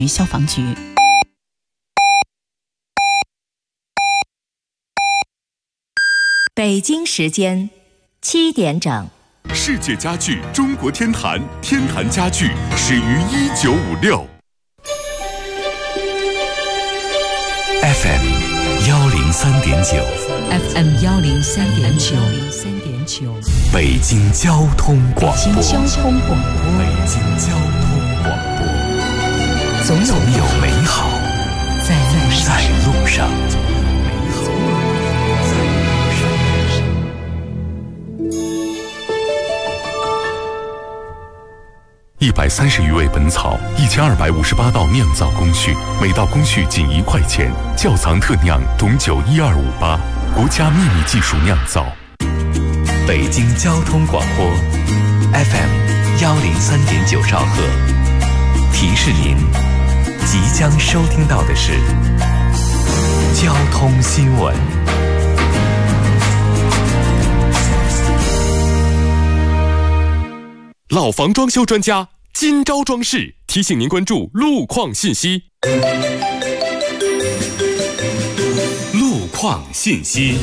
消防局。 北京时间7点整。 世界家具中国天坛，天坛家具始于1956。 FM 103.9 FM 103.9 北京交通广播。 北京交通广播。 北京交通广播。总有美好在路上。 130余味本草，1258道酿造工序，每道工序仅1块钱。窖藏特酿董酒12588，国家秘密技术酿造。 北京交通广播 FM 103.9兆赫，提示您即将收听到的是交通新闻。 老房装修专家金招装饰提醒您关注路况信息。 路况信息。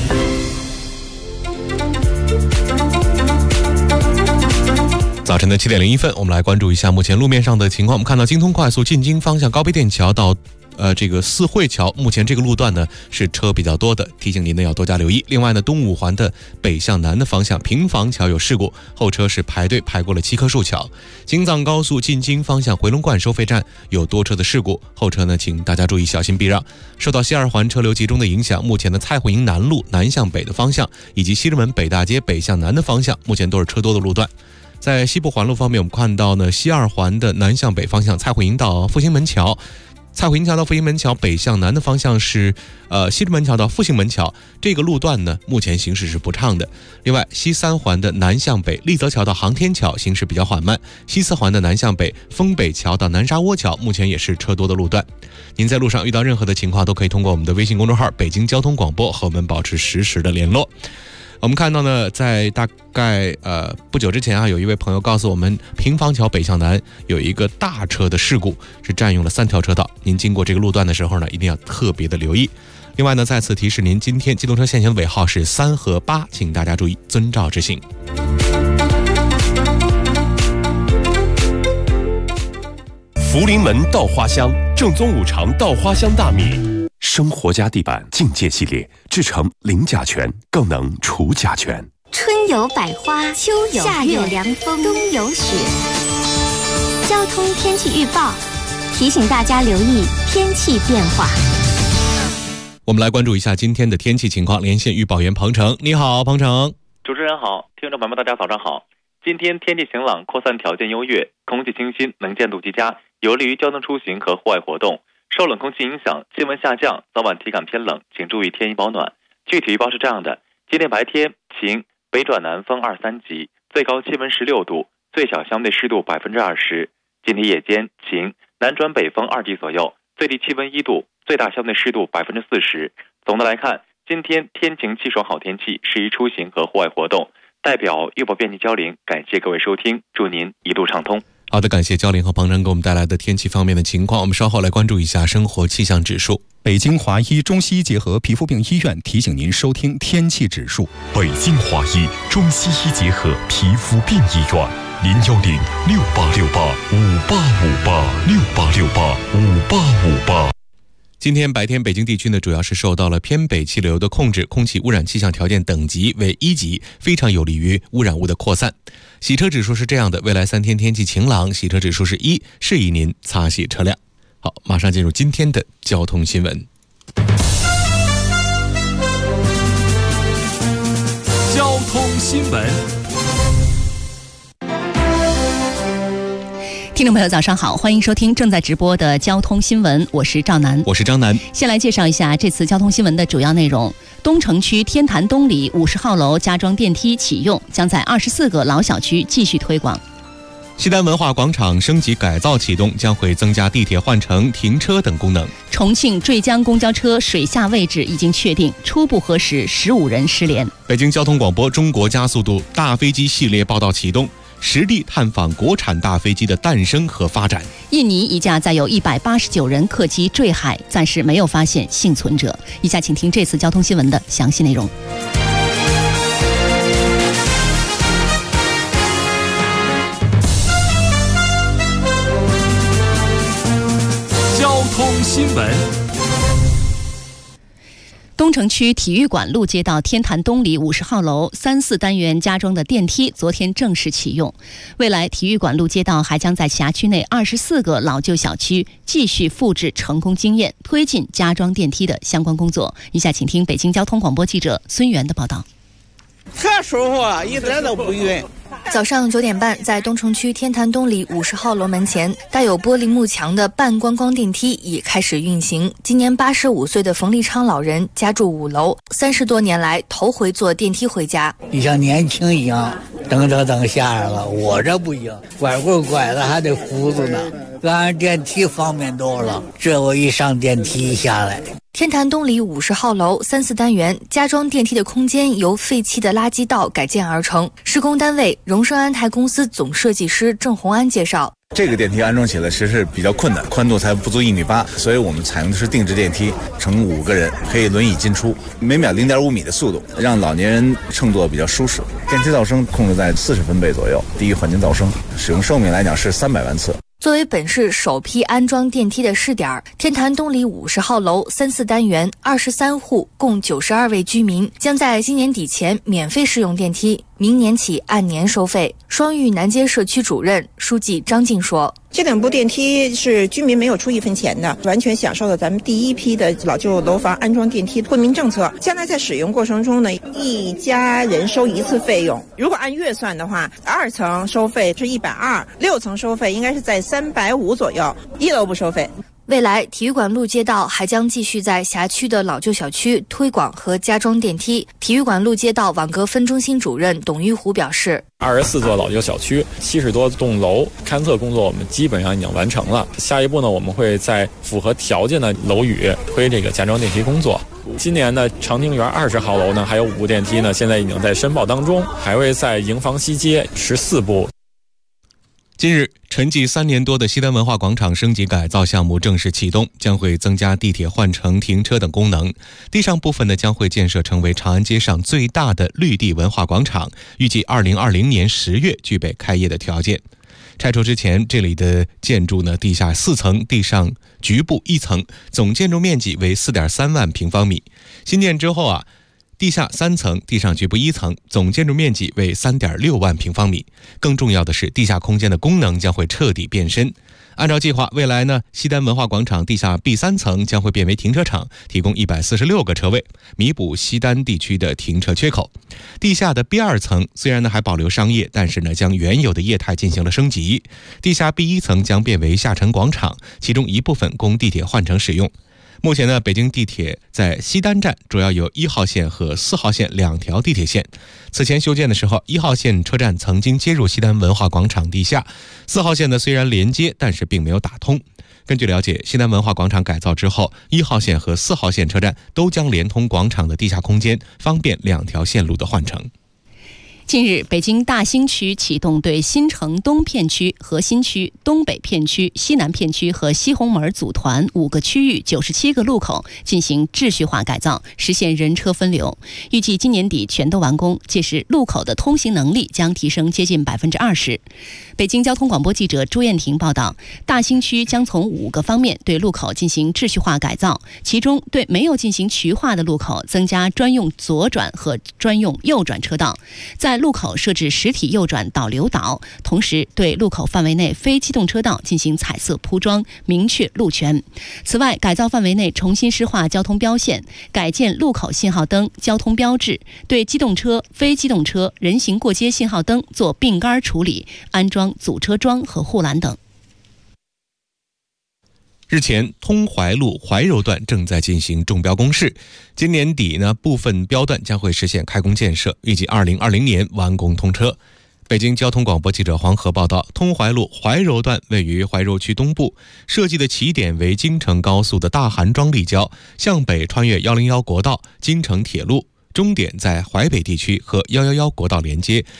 早晨的7点01分，我们来关注一下目前路面上的情况。我们看到京通快速进京方向高碑店桥到这个四惠桥，目前这个路段呢是车比较多的，提醒您呢要多加留意。另外呢，东五环的北向南的方向平房桥有事故，后车是排队排过了7棵树桥。京藏高速进京方向回龙观收费站有多车的事故，后车呢请大家注意小心避让。受到西二环车流集中的影响，目前的蔡慧营南路南向北的方向以及西直门北大街北向南的方向，目前都是车多的路段。在西部环路方面，我们看到呢，西二环的南向北方向蔡慧营到复兴门桥。蔡慧营桥到复兴门桥北向南的方向是西直门桥到复兴门桥，这个路段呢目前行驶是不畅的。另外西三环的南向北立泽桥到航天桥行驶比较缓慢，西四环的南向北丰北桥到南沙窝桥目前也是车多的路段。您在路上遇到任何的情况，都可以通过我们的微信公众号北京交通广播和我们保持实时的联络。我们看到呢，在大概不久之前有一位朋友告诉我们，平房桥北向南有一个大车的事故，是占用了3条车道。您经过这个路段的时候呢，一定要特别的留意。另外呢，再次提示您，今天机动车限行尾号是3和8，请大家注意遵照执行。 福临门稻花香，正宗五常稻花香大米。生活家地板境界系列制成零甲醛，更能除甲醛。 春有百花，秋有夏有凉风，冬有雪。交通天气预报提醒大家留意天气变化。 我们来关注一下今天的天气情况，连线预报员彭程。你好，彭程。 主持人好，听众朋友们大家早上好。今天天气晴朗，扩散条件优越，空气清新，能见度极佳，有利于交通出行和户外活动。受冷空气影响，气温下降，早晚体感偏冷，请注意添衣保暖。具体预报是这样的：今天白天晴，北转南风2、3级，最高气温16度，最小相对湿度20%。今天夜间晴，南转北风2级左右，最低气温1度，最大相对湿度40%。总的来看，今天天晴气爽好天气，适宜出行和户外活动。代表预报编辑焦玲，感谢各位收听，祝您一路畅通。 好的，感谢焦玲和彭程给我们带来的天气方面的情况。我们稍后来关注一下生活气象指数。 北京华医中西医结合皮肤病医院提醒您收听天气指数。 北京华医中西医结合皮肤病医院，010-6868-5858，6868-5858。 今天白天北京地区呢，主要是受到了偏北气流的控制，空气污染气象条件等级为1级，非常有利于污染物的扩散。洗车指数是这样的，未来3天天气晴朗，洗车指数是1，适宜您擦洗车辆。好，马上进入今天的交通新闻。 交通新闻。 听众朋友早上好，欢迎收听正在直播的交通新闻，我是赵楠。 我是张楠。 先来介绍一下这次交通新闻的主要内容。东城区天坛东里50号楼加装电梯启用，将在24个老小区继续推广。 西单文化广场升级改造启动，将会增加地铁换乘、停车等功能。 重庆坠江公交车水下位置已经确定，初步核实15人失联。 北京交通广播中国加速度大飞机系列报道启动， 实地探访国产大飞机的诞生和发展。 印尼一架载有189人客机坠海，暂时没有发现幸存者。以下请听这次交通新闻的详细内容。 交通新闻。 东城区体育馆路街道天坛东里50号楼3、4单元加装的电梯昨天正式启用。未来体育馆路街道还将在辖区内24个老旧小区继续复制成功经验，推进加装电梯的相关工作。以下请听北京交通广播记者孙源的报道。 特舒服，一点都不晕。 早上9点半，在东城区天坛东里50号楼门前，带有玻璃幕墙的半观光电梯已开始运行。今年85岁的冯立昌老人家住5楼，30多年来头回坐电梯回家。 你像年轻一样，噔下来了，我这不行，拐棍拐的还得扶着呢。按电梯方便多了，这我一上电梯下来。 天坛东里50号楼3、4单元加装电梯的空间由废弃的垃圾道改建而成。施工单位荣盛安泰公司总设计师郑洪安介绍， 这个电梯安装起来其实是比较困难，宽度才不足1.8米，所以我们采用的是定制电梯，乘5个人可以轮椅进出，每秒0.5米的速度，让老年人乘坐比较舒适。电梯噪声控制在40分贝左右，低于环境噪声，使用寿命来讲是300万次。 作为本市首批安装电梯的试点，天坛东里50号楼3、4单元23户共92位居民将在今年底前免费试用电梯，明年起按年收费。双峪南街社区主任、书记张静说， 这2部电梯是居民没有出1分钱的，完全享受了咱们第一批的老旧楼房安装电梯惠民政策。将来在使用过程中呢，一家人收1次费用，如果按月算的话，2层收费是120，6层收费应该是在350左右，1楼不收费。 未来体育馆路街道还将继续在辖区的老旧小区推广和加装电梯。体育馆路街道网格分中心主任董玉虎表示 ，24座老旧小区，70多栋楼，勘测工作我们基本上已经完成了。下一步呢，我们会在符合条件的楼宇推这个加装电梯工作。今年呢，长汀园20号楼呢还有5部电梯呢，现在已经在申报当中，还会在营房西街14部。 近日，沉寂3年多的西单文化广场升级改造项目正式启动，将会增加地铁换乘、停车等功能。地上部分呢，将会建设成为长安街上最大的绿地文化广场，预计2020年10月具备开业的条件。拆除之前，这里的建筑呢，地下4层，地上局部1层，总建筑面积为4.3万平方米。新建之后地下3层，地上局部1层，总建筑面积为3.6万平方米。更重要的是，地下空间的功能将会彻底变身。按照计划，未来呢，西单文化广场地下 B3 层将会变为停车场，提供146个车位，弥补西单地区的停车缺口。地下的 B2 层虽然呢还保留商业，但是呢将原有的业态进行了升级。地下 B1 层将变为下沉广场，其中一部分供地铁换乘使用。目前呢，北京地铁在西单站主要有1号线和4号线2条地铁线。此前修建的时候，1号线车站曾经接入西单文化广场地下，4号线呢虽然连接，但是并没有打通。根据了解，西单文化广场改造之后，1号线和4号线车站都将连通广场的地下空间，方便2条线路的换乘。 近日，北京大兴区启动对新城东片区、核心区、东北片区、西南片区和西红门组团5个区域97个路口进行秩序化改造，实现人车分流。预计今年底全都完工，届时路口的通行能力将提升接近20%。北京交通广播记者朱艳婷报道，大兴区将从5个方面对路口进行秩序化改造，其中对没有进行渠化的路口增加专用左转和专用右转车道，在路口设置实体右转导流岛，同时对路口范围内非机动车道进行彩色铺装，明确路权。此外，改造范围内重新施画交通标线，改建路口信号灯、交通标志，对机动车、非机动车、人行过街信号灯做并杆处理，安装阻车桩和护栏等。 日前，通淮路怀柔段正在进行中标公示，今年底呢，部分标段将会实现开工建设，预计2020年完工通车。北京交通广播记者黄河报道，通淮路怀柔段位于怀柔区东部，设计的起点为京承高速的大韩庄立交，向北穿越101国道、京承铁路，终点在淮北地区和111国道连接。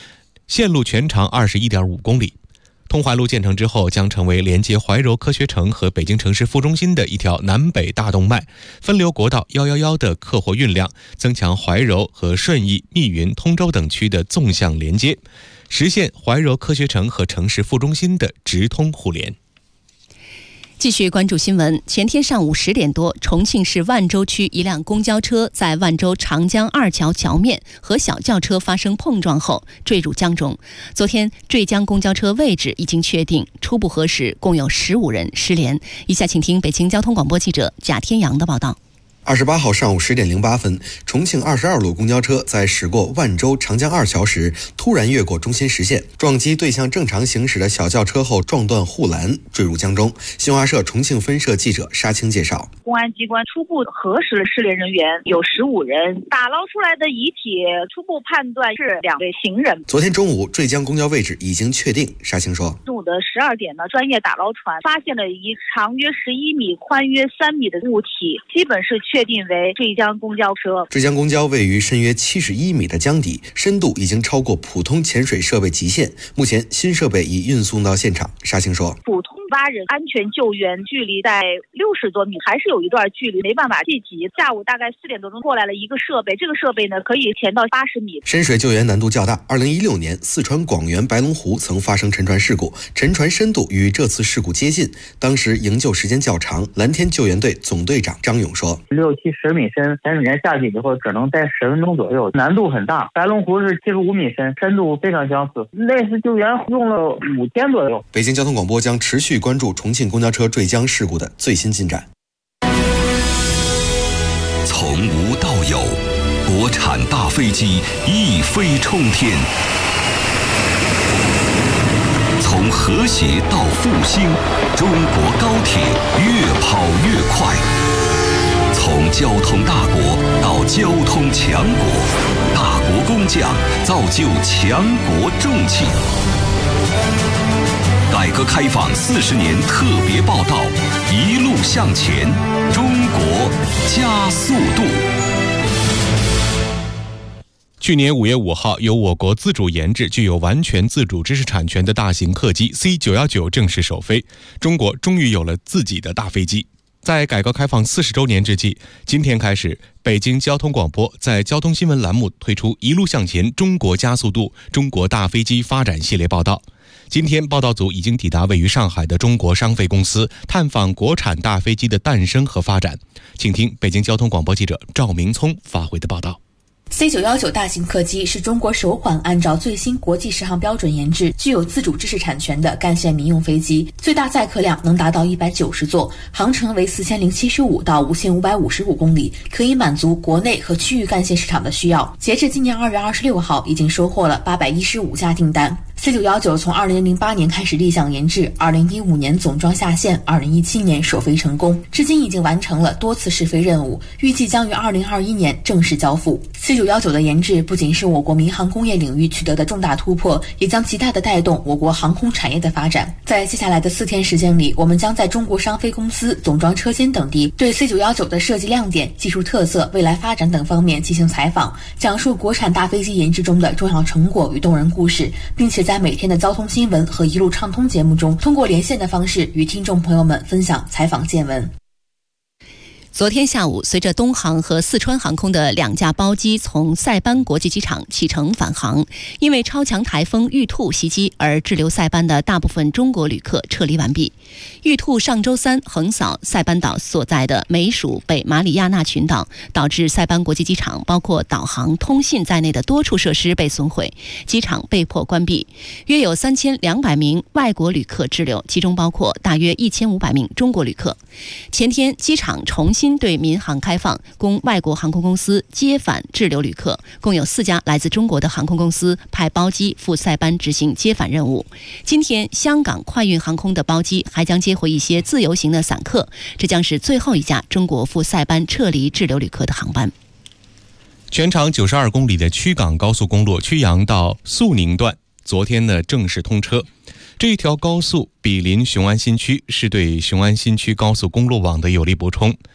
线路全长21.5公里。通淮路建成之后，将成为连接怀柔科学城和北京城市副中心的一条南北大动脉，分流国道111的客货运量，增强怀柔和顺义、密云、通州等区的纵向连接，实现怀柔科学城和城市副中心的直通互联。 继续关注新闻。前天上午10点多，重庆市万州区一辆公交车在万州长江二桥桥面和小轿车发生碰撞后坠入江中。昨天坠江公交车位置已经确定，初步核实共有15人失联。以下请听北京交通广播记者贾天阳的报道。 28号上午10点08分，重庆22路公交车在驶过万州长江二桥时，突然越过中心实线，撞击对向正常行驶的小轿车后撞断护栏，坠入江中。新华社重庆分社记者沙青介绍， 公安机关初步核实了失联人员有15人，打捞出来的遗体初步判断是2位行人。 昨天中午坠江公交位置已经确定。沙青说， 中午的12点呢，专业打捞船发现了一长约11米、宽约3米的物体，基本是确定为坠江公交车。 坠江公交位于深约71米的江底，深度已经超过普通潜水设备极限。目前新设备已运送到现场。沙青说， 普通挖人安全救援距离在60多米，还是有一段距离，没办法企及。下午大概4点多钟过来了一个设备，这个设备呢可以潜到80米。 深水救援难度较大。2016年四川广元白龙湖曾发生沉船事故，沉船深度与这次事故接近，当时营救时间较长。蓝天救援队总队长张勇说 ，6-7-10米深，潜水员下去以后只能待10分钟左右，难度很大。白龙湖是75米深，深度非常相似。那次救援用了5天左右。 北京交通广播将持续关注重庆公交车坠江事故的最新进展。 从无到有，国产大飞机一飞冲天；从和谐到复兴，中国高铁越跑越快。从交通大国到交通强国，大国工匠造就强国重器。改革开放40年特别报道，一路向前，中国加速度。 去年5月5号，由我国自主研制、具有完全自主知识产权的大型客机 C919正式首飞，中国终于有了自己的大飞机。在改革开放40周年之际，今天开始，北京交通广播在交通新闻栏目推出一路向前，中国加速度中国大飞机发展系列报道。今天报道组已经抵达位于上海的中国商飞公司，探访国产大飞机的诞生和发展。请听北京交通广播记者赵明聪发回的报道。 C919大型客机是中国首款按照最新国际适航标准研制、具有自主知识产权的干线民用飞机，最大载客量能达到190座，航程为4075到5555公里，可以满足国内和区域干线市场的需要。截至今年2月26号，已经收获了815架订单。C919从2008年开始立项研制，2015年总装下线，2017年首飞成功，至今已经完成了多次试飞任务，预计将于2021年正式交付。C919的研制不仅是我国民航工业领域取得的重大突破，也将极大地带动我国航空产业的发展。在接下来的4天时间里，我们将在中国商飞公司、总装车间等地对 C919的设计亮点、技术特色、未来发展等方面进行采访，讲述国产大飞机研制中的重要成果与动人故事，并且在每天的交通新闻和一路畅通节目中，通过连线的方式与听众朋友们分享采访见闻。 昨天下午，随着东航和四川航空的2架包机从塞班国际机场启程返航，因为超强台风玉兔袭击而滞留塞班的大部分中国旅客撤离完毕。玉兔上周3横扫塞班岛所在的美属北马里亚纳群岛，导致塞班国际机场包括导航、通信在内的多处设施被损毁，机场被迫关闭。约有3200名外国旅客滞留，其中包括大约1500名中国旅客。前天，机场重新对民航开放，供外国航空公司接返滞留旅客，共有4家来自中国的航空公司派包机赴塞班执行接返任务。今天，香港快运航空的包机还将接回一些自由行的散客，这将是最后一架中国赴塞班撤离滞留旅客的航班。 全长92公里的曲港高速公路曲阳到肃宁段，昨天呢正式通车。这一条高速毗邻雄安新区，是对雄安新区高速公路网的有力补充。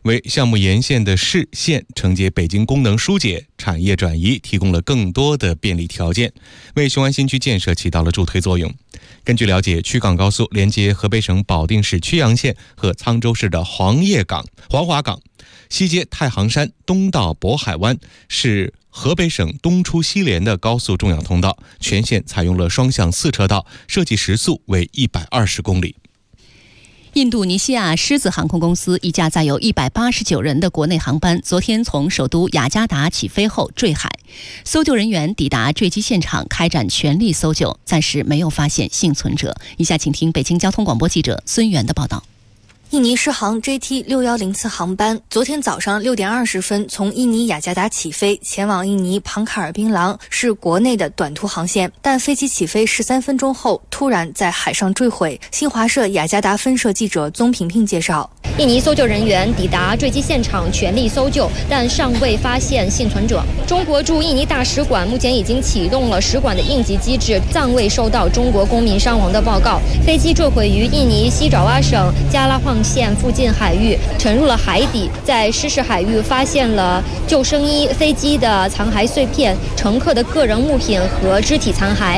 为项目沿线的市县承接北京功能疏解、产业转移提供了更多的便利条件，为雄安新区建设起到了助推作用。根据了解，曲港高速连接河北省保定市曲阳县和沧州市的黄华港，西接太行山，东到渤海湾，是河北省东出西连的高速重要通道，全线采用了双向4车道，设计时速为120公里。 印度尼西亚狮子航空公司一架载有189人的国内航班昨天从首都雅加达起飞后坠海，搜救人员抵达坠机现场开展全力搜救，暂时没有发现幸存者。以下请听北京交通广播记者孙源的报道。 印尼狮航 JT610次航班昨天早上6点20分从印尼雅加达起飞，前往印尼庞卡尔槟榔，是国内的短途航线。但飞机起飞13分钟后突然在海上坠毁。新华社雅加达分社记者宗平平介绍， 印尼搜救人员抵达坠机现场全力搜救，但尚未发现幸存者。中国驻印尼大使馆目前已经启动了使馆的应急机制，暂未收到中国公民伤亡的报告。飞机坠毁于印尼西爪哇省加拉晃县附近海域，沉入了海底，在失事海域发现了救生衣、飞机的残骸碎片、乘客的个人物品和肢体残骸。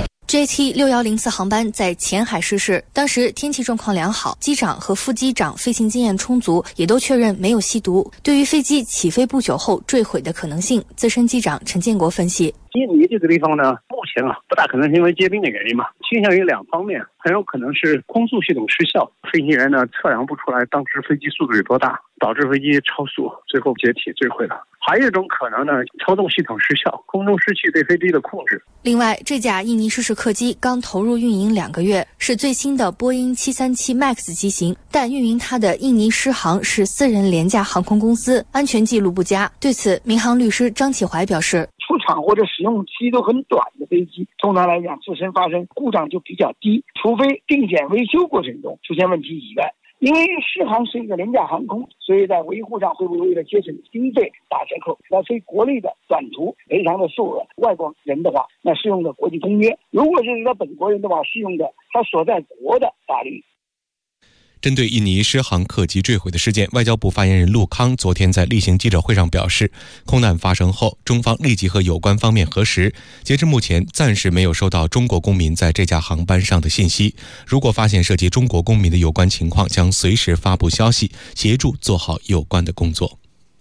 JT610次航班在前海失事，当时天气状况良好，机长和副机长飞行经验充足，也都确认没有吸毒。对于飞机起飞不久后坠毁的可能性，资深机长陈建国分析： 印尼这个地方呢，目前不大可能是因为结冰的原因嘛，倾向于2方面，很有可能是空速系统失效，飞行员呢测量不出来当时飞机速度有多大，导致飞机超速，最后解体坠毁了。还有一种可能呢，操纵系统失效，空中失去对飞机的控制。 另外，这架印尼失事客机刚投入运营2个月，是最新的波音737 MAX 机型，但运营它的印尼狮航是私人廉价航空公司，安全记录不佳。对此，民航律师张启怀表示， 出厂或者使用期都很短的飞机，通常来讲自身发生故障就比较低，除非定检维修过程中出现问题以外。因为狮航是一个廉价航空，所以在维护上会不会为了节省经费打折扣？那非国内的短途赔偿的数额，外国人的话，那适用的国际公约；如果是他本国人的话，适用的他所在国的法律。 针对印尼狮航客机坠毁的事件，外交部发言人陆康昨天在例行记者会上表示，空难发生后，中方立即和有关方面核实，截至目前暂时没有收到中国公民在这架航班上的信息。如果发现涉及中国公民的有关情况，将随时发布消息，协助做好有关的工作。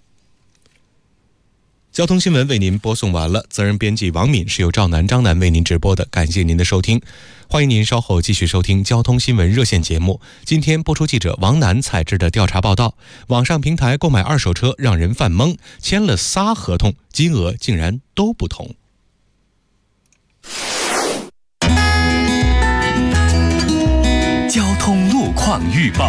交通新闻为您播送完了，责任编辑王敏，是由赵南、张楠为您直播的，感谢您的收听。欢迎您稍后继续收听交通新闻热线节目。今天播出记者王楠采制的调查报道：网上平台购买2手车让人犯懵，签了仨合同，金额竟然都不同。 交通路况预报。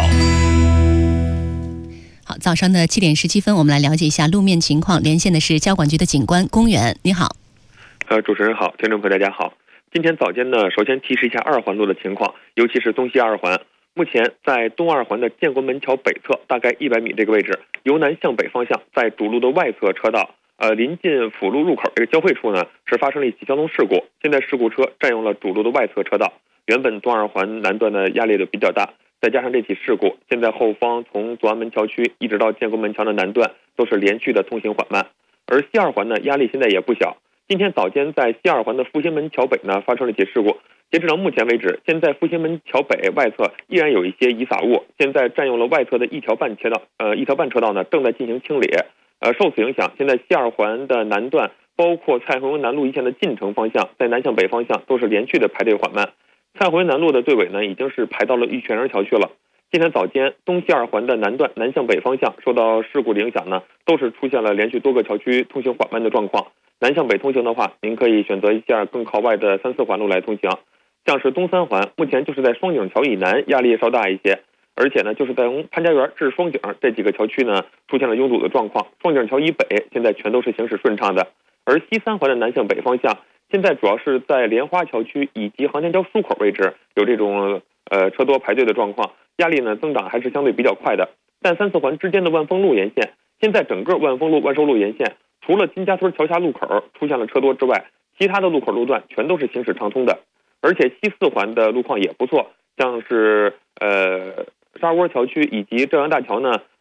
好，早上的7点17分，我们来了解一下路面情况。连线的是交管局的警官龚远，你好。 主持人好，听众朋友大家好。今天早间呢，首先提示一下2环路的情况，尤其是东西2环。目前在东2环的建国门桥北侧，大概100米这个位置，由南向北方向，在主路的外侧车道，临近辅路入口这个交汇处呢，是发生了一起交通事故。现在事故车占用了主路的外侧车道，原本东2环南段的压力就比较大。再加上这起事故，现在后方从左安门桥区一直到建国门桥的南段都是连续的通行缓慢，而西2环呢压力现在也不小。今天早间在西2环的复兴门桥北呢发生了一起事故，截止到目前为止，现在复兴门桥北外侧依然有一些遗撒物，现在占用了外侧的一条半车道呢正在进行清理。受此影响，现在西2环的南段包括蔡洪文南路一线的进城方向，在南向北方向都是连续的排队缓慢。蔡洪文南路的队尾呢，已经是排到了玉泉人桥区了。今天早间，东西2环的南段南向北方向受到事故的影响呢，都是出现了连续多个桥区通行缓慢的状况。南向北通行的话，您可以选择一下更靠外的3、4环路来通行。像是东3环，目前就是在双井桥以南压力稍大一些，而且呢，就是在从潘家园至双井这几个桥区呢，出现了拥堵的状况。双井桥以北现在全都是行驶顺畅的，而西3环的南向北方向，现在主要是在莲花桥区以及航天桥出口位置有这种车多排队的状况，压力呢增长还是相对比较快的。但3、4环之间的万丰路沿线，现在整个万丰路、万寿路沿线，除了金家村桥下路口出现了车多之外，其他的路口路段全都是行驶畅通的。而且西4环的路况也不错，像是沙窝桥区以及浙阳大桥呢，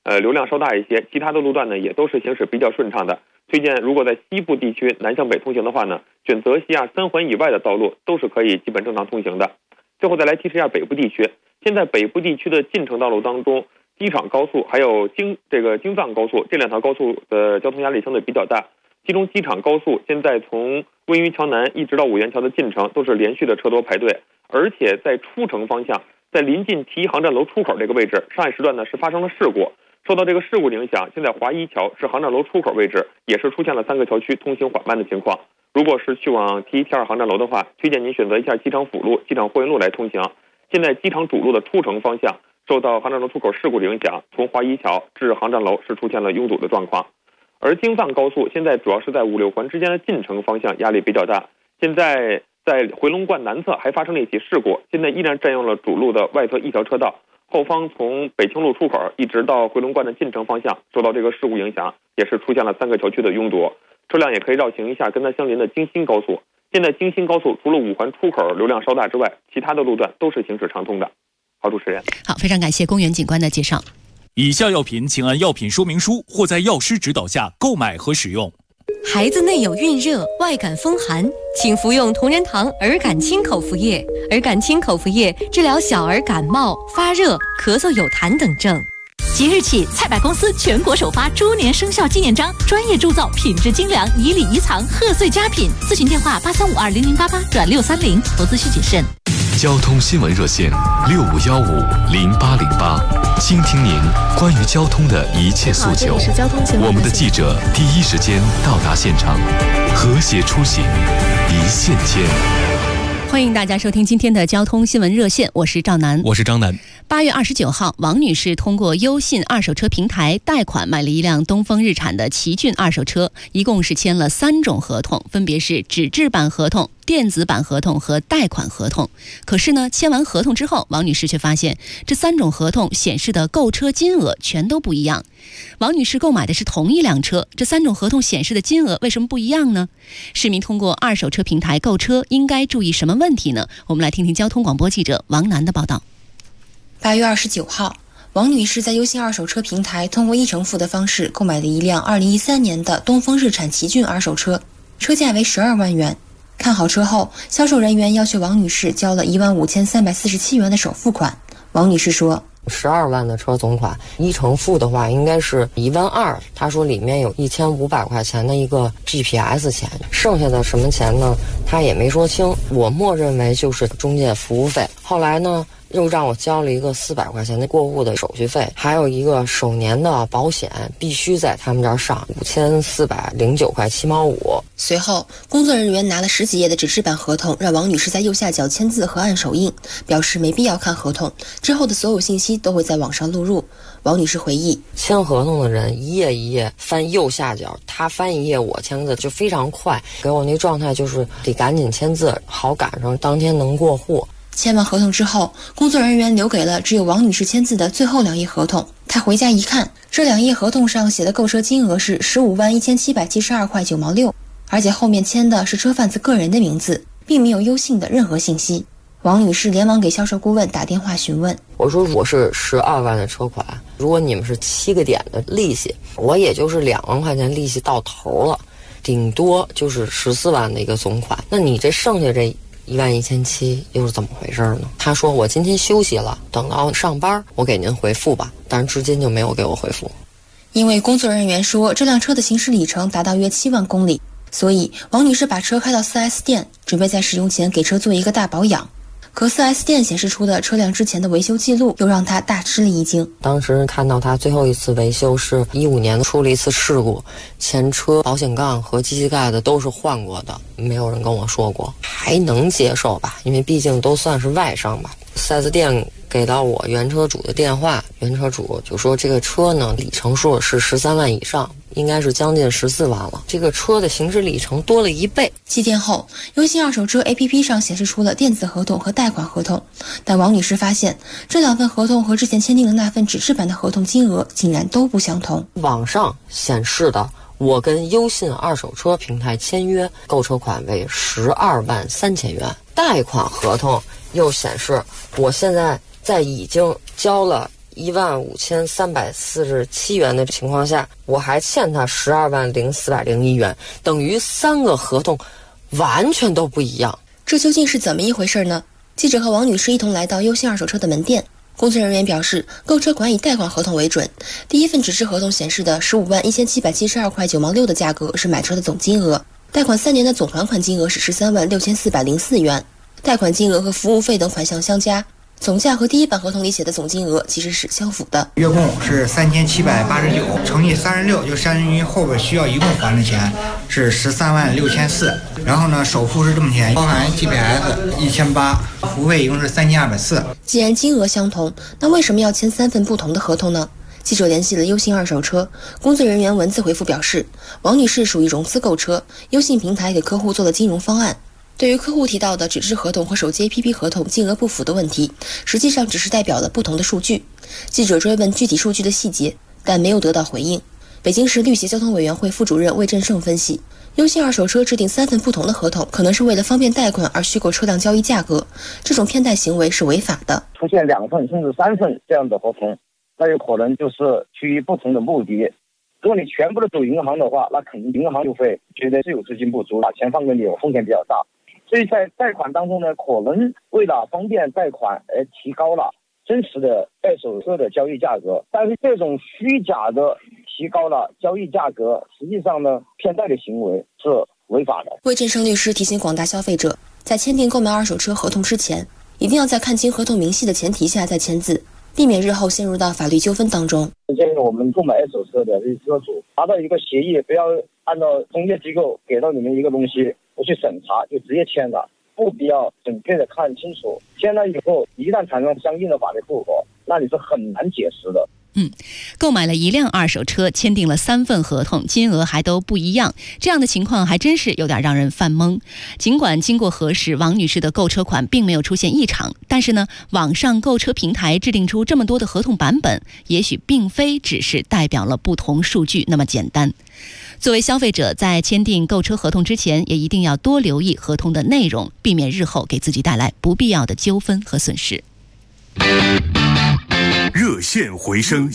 流量稍大一些，其他的路段呢也都是行驶比较顺畅的。推荐如果在西部地区南向北通行的话呢，选择西亚3环以外的道路都是可以基本正常通行的。最后再来提示一下北部地区，现在北部地区的进城道路当中，机场高速还有京藏高速这2条高速的交通压力相对比较大。其中机场高速现在从温榆桥南一直到五元桥的进城都是连续的车多排队，而且在出城方向，在临近提议航站楼出口这个位置，上一时段呢是发生了事故。受到这个事故影响，现在华一桥至航站楼出口位置也是出现了3个桥区通行缓慢的情况。如果是去往T1、T2航站楼的话，推荐您选择一下机场辅路、机场货运路来通行。现在机场主路的出城方向受到航站楼出口事故的影响，从华一桥至航站楼是出现了拥堵的状况。而京藏高速现在主要是在5、6环之间的进城方向压力比较大，现在在回龙观南侧还发生了一起事故，现在依然占用了主路的外侧1条车道，后方从北清路出口一直到回龙观的进城方向受到这个事故影响，也是出现了3个桥区的拥堵，车辆也可以绕行一下跟它相邻的京新高速。现在京新高速除了5环出口流量稍大之外，其他的路段都是行驶畅通的。好，主持人。 好，非常感谢公园警官的介绍。 以下药品请按药品说明书或在药师指导下购买和使用。 孩子内有孕热、外感风寒，请服用同仁堂儿感清口服液。儿感清口服液治疗小儿感冒、发热、咳嗽、有痰等症。 即日起，菜百公司全国首发猪年生肖纪念章，专业铸造，品质精良，以礼仪藏，贺岁佳品。咨询电话83520088转630，投资需谨慎。 交通新闻热线65150808，倾听您关于交通的一切诉求。我们的记者第一时间到达现场，和谐出行，一线牵。 欢迎大家收听今天的交通新闻热线，我是赵楠， 我是张楠。 8月29号，王女士通过优信二手车平台贷款买了一辆东风日产的奇骏二手车，一共是签了3种合同，分别是纸质版合同、电子版合同和贷款合同。可是呢，签完合同之后，王女士却发现这3种合同显示的购车金额全都不一样。王女士购买的是同一辆车，这3种合同显示的金额为什么不一样呢？市民通过二手车平台购车应该注意什么问题呢？我们来听听交通广播记者王楠的报道。 8月29号，王女士在优信二手车平台通过1成付的方式购买了一辆2013年的东风日产奇骏二手车，车价为12万元。看好车后，销售人员要求王女士交了15347元的首付款。王女士说 ，12万的车总款1成付的话应该是1万2，他说里面有1500块钱的一个 GPS 钱，剩下的什么钱呢他也没说清，我默认为就是中介服务费。后来呢又让我交了一个400块钱的过户的手续费，还有一个首年的保险必须在他们这儿上5409块7毛5。 随后工作人员拿了10几页的纸质版合同，让王女士在右下角签字和按手印，表示没必要看合同，之后的所有信息都会在网上录入。王女士回忆， 签合同的人一页一页翻右下角，他翻一页我签字就非常快，给我那状态就是得赶紧签字，好赶上当天能过户。 签完合同之后，工作人员留给了只有王女士签字的最后2页合同。她回家一看，这2页合同上写的购车金额是151772块9毛6，而且后面签的是车贩子个人的名字，并没有优信的任何信息。王女士连忙给销售顾问打电话询问， 我说我是12万的车款，如果你们是7个点的利息，我也就是2万块钱利息到头了，顶多就是14万的一个总款，那你这剩下这11700又是怎么回事呢？他说我今天休息了，等到上班我给您回复吧，但是至今就没有给我回复。 因为工作人员说这辆车的行驶里程达到约7万公里，所以王女士把车开到 4S 店，准备在使用前给车做一个大保养。可 4S 店显示出的车辆之前的维修记录又让她大吃了一惊。 当时看到她最后一次维修是15年出了一次事故，前车保险杠和机器盖的都是换过的，没有人跟我说过，还能接受吧，因为毕竟都算是外伤吧。4S 店给到我原车主的电话，原车主就说这个车呢里程数是13万以上，应该是将近14万了，这个车的行驶里程多了1倍。 7天后，优信二手车 APP 上显示出了电子合同和贷款合同，但王女士发现这2份合同和之前签订的那份纸质版的合同金额竟然都不相同。 网上显示的我跟优信二手车平台签约，购车款为12万3千元，贷款合同又显示我现在已经交了 15347元的情况下，我还欠他120401元，等于3个合同完全都不一样。 这究竟是怎么一回事呢？记者和王女士一同来到优信二手车的门店，工作人员表示，购车款以贷款合同为准。第一份纸质合同显示的151772块9毛6的价格是买车的总金额，贷款3年的总还款金额是136404元，贷款金额和服务费等款项相加，总价和第一版合同里写的总金额其实是相符的。 月供是3789，乘以36，就相当于后边需要一共还的钱是136400。然后呢，首付是这么钱，包含 GPS 1800，服务费一共是3240。 既然金额相同，那为什么要签3份不同的合同呢？记者联系了优信二手车工作人员，文字回复表示，王女士属于融资购车，优信平台给客户做了金融方案。对于客户提到的纸质合同和手机 APP 合同金额不符的问题，实际上只是代表了不同的数据。记者追问具体数据的细节，但没有得到回应。北京市律协交通委员会副主任魏振胜分析，优信二手车制定3份不同的合同，可能是为了方便贷款而虚构车辆交易价格，这种骗贷行为是违法的。 出现2份甚至3份这样的合同，那有可能就是基于不同的目的。如果你全部都走银行的话，那肯定银行就会觉得是有资金不足，把钱放给你，风险比较大。所以在贷款当中呢，可能为了方便贷款而提高了真实的二手车的交易价格，但是这种虚假的提高了交易价格，实际上呢，骗贷的行为是违法的。 魏振胜律师提醒广大消费者，在签订购买二手车合同之前，一定要在看清合同明细的前提下再签字，避免日后陷入到法律纠纷当中。 建议我们购买二手车的车主达到一个协议，不要按照中介机构给到你们一个东西不去审查就直接签了，不必要准确的看清楚。签了以后，一旦产生相应的法律后果，那你是很难解释的。 购买了一辆二手车，签订了3份合同，金额还都不一样，这样的情况还真是有点让人犯懵。尽管经过核实，王女士的购车款并没有出现异常，但是呢，网上购车平台制定出这么多的合同版本，也许并非只是代表了不同数据那么简单。作为消费者，在签订购车合同之前，也一定要多留意合同的内容，避免日后给自己带来不必要的纠纷和损失。 热线回声。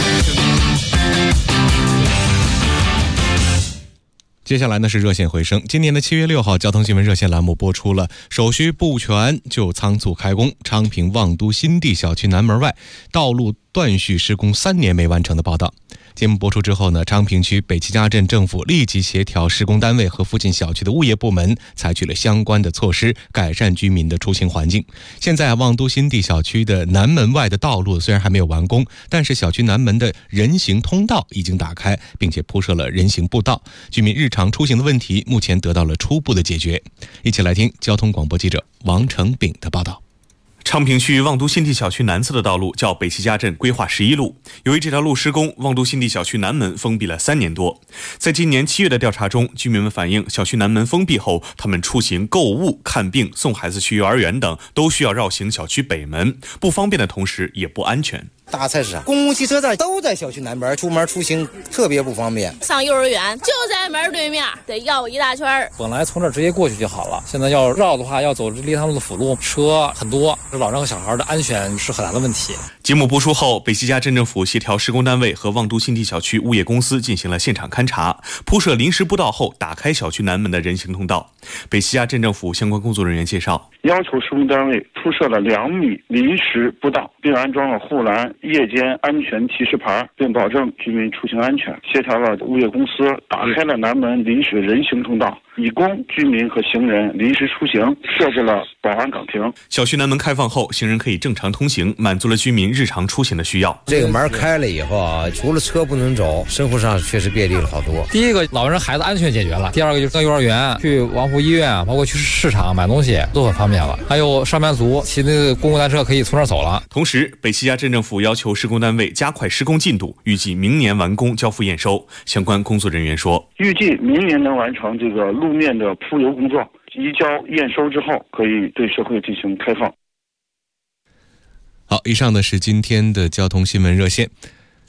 接下来呢是热线回声。今年的7月6号，交通新闻热线栏目播出了手续不全就仓促开工，昌平望都新地小区南门外道路断续施工3年没完成的报道。节目播出之后呢，昌平区北齐家镇政府立即协调施工单位和附近小区的物业部门，采取了相关的措施，改善居民的出行环境。现在望都新地小区的南门外的道路虽然还没有完工，但是小区南门的人行通道已经打开，并且铺设了人行步道，居民日常出行的问题目前得到了初步的解决。一起来听交通广播记者王成炳的报道。 昌平区望都新地小区南侧的道路叫北齐家镇规划11路，由于这条路施工，望都新地小区南门封闭了3年多。在今年7月的调查中，居民们反映，小区南门封闭后，他们出行、购物、看病、送孩子去幼儿园等，都需要绕行小区北门，不方便的同时也不安全。 大菜市场、公共汽车站都在小区南门，出门出行特别不方便。 上幼儿园就在门对面，得绕一大圈。 本来从这儿直接过去就好了，现在要绕的话，要走立汤路的辅路，车很多，老人和小孩的安全是很大的问题。 节目播出后，北齐家镇政府协调施工单位和望都新地小区物业公司进行了现场勘查，铺设临时步道后，打开小区南门的人行通道。北齐家镇政府相关工作人员介绍， 要求施工单位铺设了2米临时步道，并安装了护栏、夜间安全提示牌，并保证居民出行安全。协调了物业公司，打开了南门临时人行通道，以供居民和行人临时出行，设置了保安岗亭。 小区南门开放后，行人可以正常通行，满足了居民日常出行的需要。 这个门开了以后啊，除了车不能走，生活上确实便利了好多。 第一个，老人孩子安全解决了；第二个，就是上幼儿园、去王府医院，包括去市场买东西都很方便了。还有上班族骑那个公共单车可以从这儿走了。 同时，北齐家镇政府要求施工单位加快施工进度，预计明年完工交付验收。相关工作人员说， 预计明年能完成这个路面的铺油工作，移交验收之后，可以对社会进行开放。 好，以上的是今天的交通新闻热线。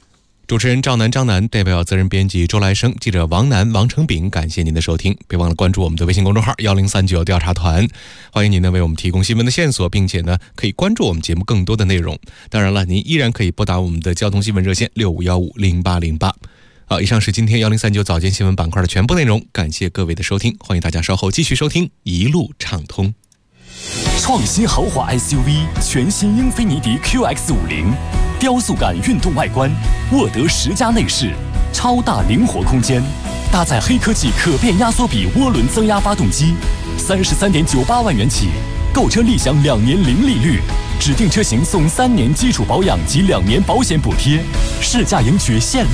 主持人张楠，代表责任编辑周来生，记者王楠、王成炳，感谢您的收听。别忘了关注我们的微信公众号1039调查团，欢迎您呢为我们提供新闻的线索，并且呢可以关注我们节目更多的内容。当然了，您依然可以拨打我们的交通新闻热线65150808。好，以上是今天1039早间新闻板块的全部内容，感谢各位的收听，欢迎大家稍后继续收听一路畅通。 创新豪华 SUV 全新英菲尼迪 QX50， 雕塑感运动外观，沃德10加内饰，超大灵活空间，搭载黑科技可变压缩比涡轮增压发动机，33.98万元起，购车立享2年零利率，指定车型送3年基础保养及2年保险补贴，市价迎取限量